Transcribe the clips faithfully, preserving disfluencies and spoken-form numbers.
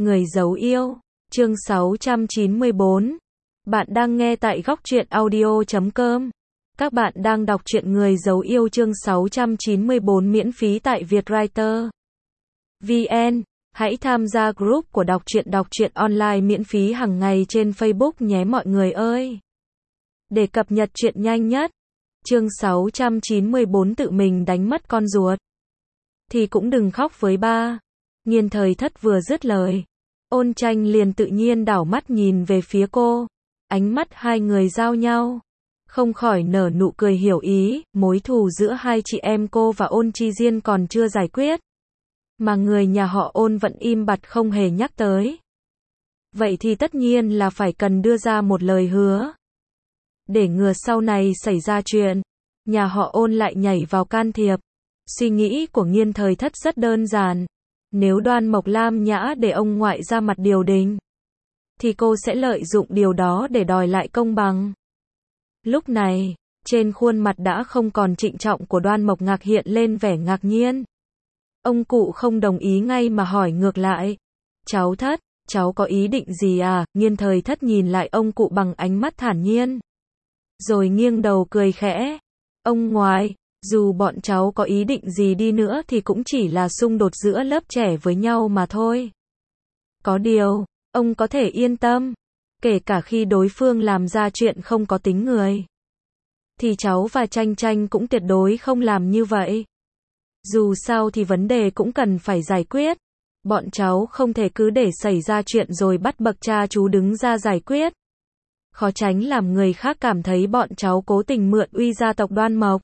Người giấu yêu, chương sáu trăm chín mươi bốn. Bạn đang nghe tại góc truyện audio chấm com. Các bạn đang đọc truyện Người giấu yêu chương sáu trăm chín mươi bốn miễn phí tại Vietwriter vê en. Hãy tham gia group của đọc truyện đọc truyện online miễn phí hàng ngày trên Facebook nhé mọi người ơi. Để cập nhật truyện nhanh nhất. Chương sáu trăm chín mươi bốn tự mình đánh mất con ruột. Thì cũng đừng khóc với ba. Nghiên Thời Thất vừa dứt lời, Ôn Tranh liền tự nhiên đảo mắt nhìn về phía cô. Ánh mắt hai người giao nhau, không khỏi nở nụ cười hiểu ý. Mối thù giữa hai chị em cô và Ôn Chi Diên còn chưa giải quyết, mà người nhà họ Ôn vẫn im bặt không hề nhắc tới. Vậy thì tất nhiên là phải cần đưa ra một lời hứa, để ngừa sau này xảy ra chuyện, nhà họ Ôn lại nhảy vào can thiệp. Suy nghĩ của Nghiên Thời Thất rất đơn giản. Nếu Đoan Mộc Lam Nhã để ông ngoại ra mặt điều đình, thì cô sẽ lợi dụng điều đó để đòi lại công bằng. Lúc này, trên khuôn mặt đã không còn trịnh trọng của Đoan Mộc Ngạc hiện lên vẻ ngạc nhiên. Ông cụ không đồng ý ngay mà hỏi ngược lại. Cháu Thất, cháu có ý định gì à? Nghiên Thời Thất nhìn lại ông cụ bằng ánh mắt thản nhiên, rồi nghiêng đầu cười khẽ. Ông ngoại, dù bọn cháu có ý định gì đi nữa thì cũng chỉ là xung đột giữa lớp trẻ với nhau mà thôi. Có điều, ông có thể yên tâm, kể cả khi đối phương làm ra chuyện không có tính người, thì cháu và Tranh Tranh cũng tuyệt đối không làm như vậy. Dù sao thì vấn đề cũng cần phải giải quyết. Bọn cháu không thể cứ để xảy ra chuyện rồi bắt bậc cha chú đứng ra giải quyết. Khó tránh làm người khác cảm thấy bọn cháu cố tình mượn uy gia tộc Đoan Mộc,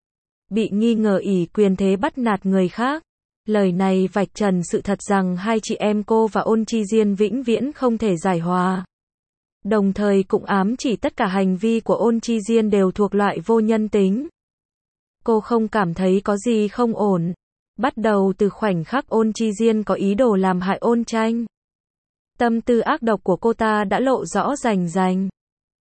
bị nghi ngờ ỷ quyền thế bắt nạt người khác. Lời này vạch trần sự thật rằng hai chị em cô và Ôn Chi Diên vĩnh viễn không thể giải hòa. Đồng thời cũng ám chỉ tất cả hành vi của Ôn Chi Diên đều thuộc loại vô nhân tính. Cô không cảm thấy có gì không ổn. Bắt đầu từ khoảnh khắc Ôn Chi Diên có ý đồ làm hại Ôn Tranh, tâm tư ác độc của cô ta đã lộ rõ rành rành.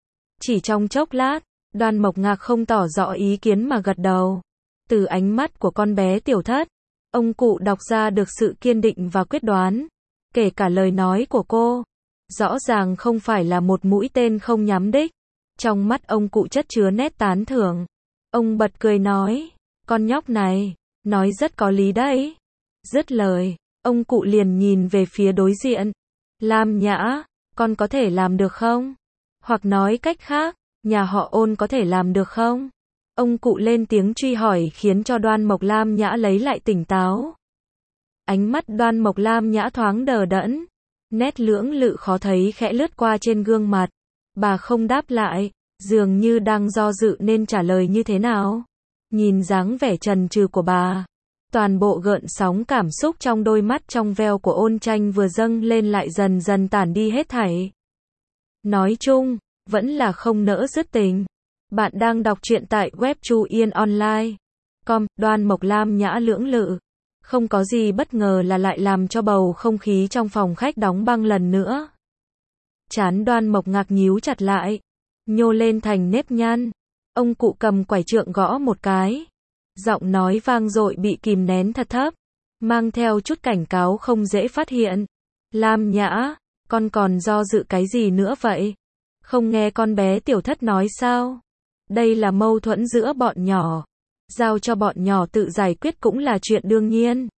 Chỉ trong chốc lát, Đoan Mộc Ngạc không tỏ rõ ý kiến mà gật đầu. Từ ánh mắt của con bé Tiểu Thất, ông cụ đọc ra được sự kiên định và quyết đoán. Kể cả lời nói của cô, rõ ràng không phải là một mũi tên không nhắm đích. Trong mắt ông cụ chất chứa nét tán thưởng. Ông bật cười nói, con nhóc này, nói rất có lý đấy. Dứt lời, ông cụ liền nhìn về phía đối diện. Lam Nhã, con có thể làm được không? Hoặc nói cách khác, nhà họ Ôn có thể làm được không? Ông cụ lên tiếng truy hỏi khiến cho Đoan Mộc Lam Nhã lấy lại tỉnh táo. Ánh mắt Đoan Mộc Lam Nhã thoáng đờ đẫn, nét lưỡng lự khó thấy khẽ lướt qua trên gương mặt. Bà không đáp lại, dường như đang do dự nên trả lời như thế nào. Nhìn dáng vẻ chần chừ của bà, toàn bộ gợn sóng cảm xúc trong đôi mắt trong veo của Ôn Tranh vừa dâng lên lại dần dần tản đi hết thảy. Nói chung, vẫn là không nỡ dứt tình. Bạn đang đọc truyện tại web Chu Yên Online chấm com. Đoan Mộc Lam Nhã lưỡng lự, không có gì bất ngờ là lại làm cho bầu không khí trong phòng khách đóng băng lần nữa. Trán Đoan Mộc Ngạc nhíu chặt lại, nhô lên thành nếp nhăn. Ông cụ cầm quải trượng gõ một cái, giọng nói vang dội bị kìm nén thật thấp, mang theo chút cảnh cáo không dễ phát hiện. Lam Nhã, con còn do dự cái gì nữa vậy? Không nghe con bé Tiểu Thất nói sao? Đây là mâu thuẫn giữa bọn nhỏ, giao cho bọn nhỏ tự giải quyết cũng là chuyện đương nhiên.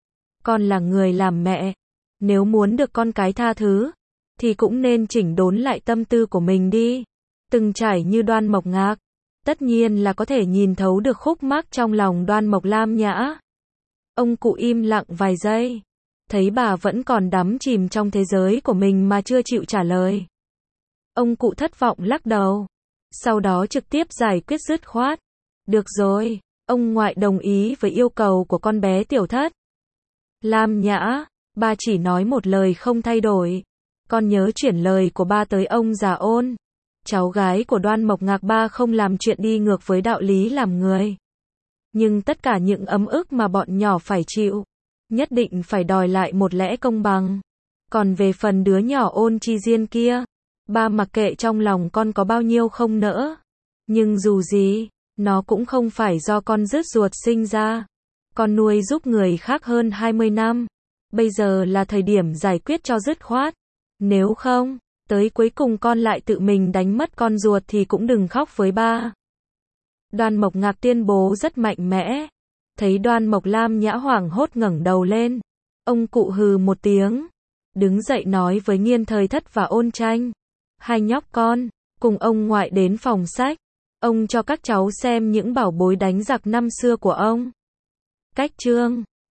Con là người làm mẹ, nếu muốn được con cái tha thứ, thì cũng nên chỉnh đốn lại tâm tư của mình đi. Từng trải như Đoan Mộc Ngạc, tất nhiên là có thể nhìn thấu được khúc mắc trong lòng Đoan Mộc Lam Nhã. Ông cụ im lặng vài giây, thấy bà vẫn còn đắm chìm trong thế giới của mình mà chưa chịu trả lời. Ông cụ thất vọng lắc đầu, sau đó trực tiếp giải quyết dứt khoát. Được rồi, ông ngoại đồng ý với yêu cầu của con bé Tiểu Thất. Lam Nhã, ba chỉ nói một lời không thay đổi. Con nhớ chuyển lời của ba tới ông già Ôn. Cháu gái của Đoan Mộc Ngạc ba không làm chuyện đi ngược với đạo lý làm người. Nhưng tất cả những ấm ức mà bọn nhỏ phải chịu, nhất định phải đòi lại một lẽ công bằng. Còn về phần đứa nhỏ Ôn Chi Diên kia, ba mặc kệ trong lòng con có bao nhiêu không nỡ. Nhưng dù gì, nó cũng không phải do con rứt ruột sinh ra. Con nuôi giúp người khác hơn hai mươi năm. Bây giờ là thời điểm giải quyết cho dứt khoát. Nếu không, tới cuối cùng con lại tự mình đánh mất con ruột thì cũng đừng khóc với ba. Đoan Mộc Ngạc tuyên bố rất mạnh mẽ. Thấy Đoan Mộc Lam Nhã hoảng hốt ngẩng đầu lên. Ông cụ hừ một tiếng. Đứng dậy nói với Nghiên Thời Thất và Ôn Tranh. Hai nhóc con, cùng ông ngoại đến phòng sách. Ông cho các cháu xem những bảo bối đánh giặc năm xưa của ông. Cách chương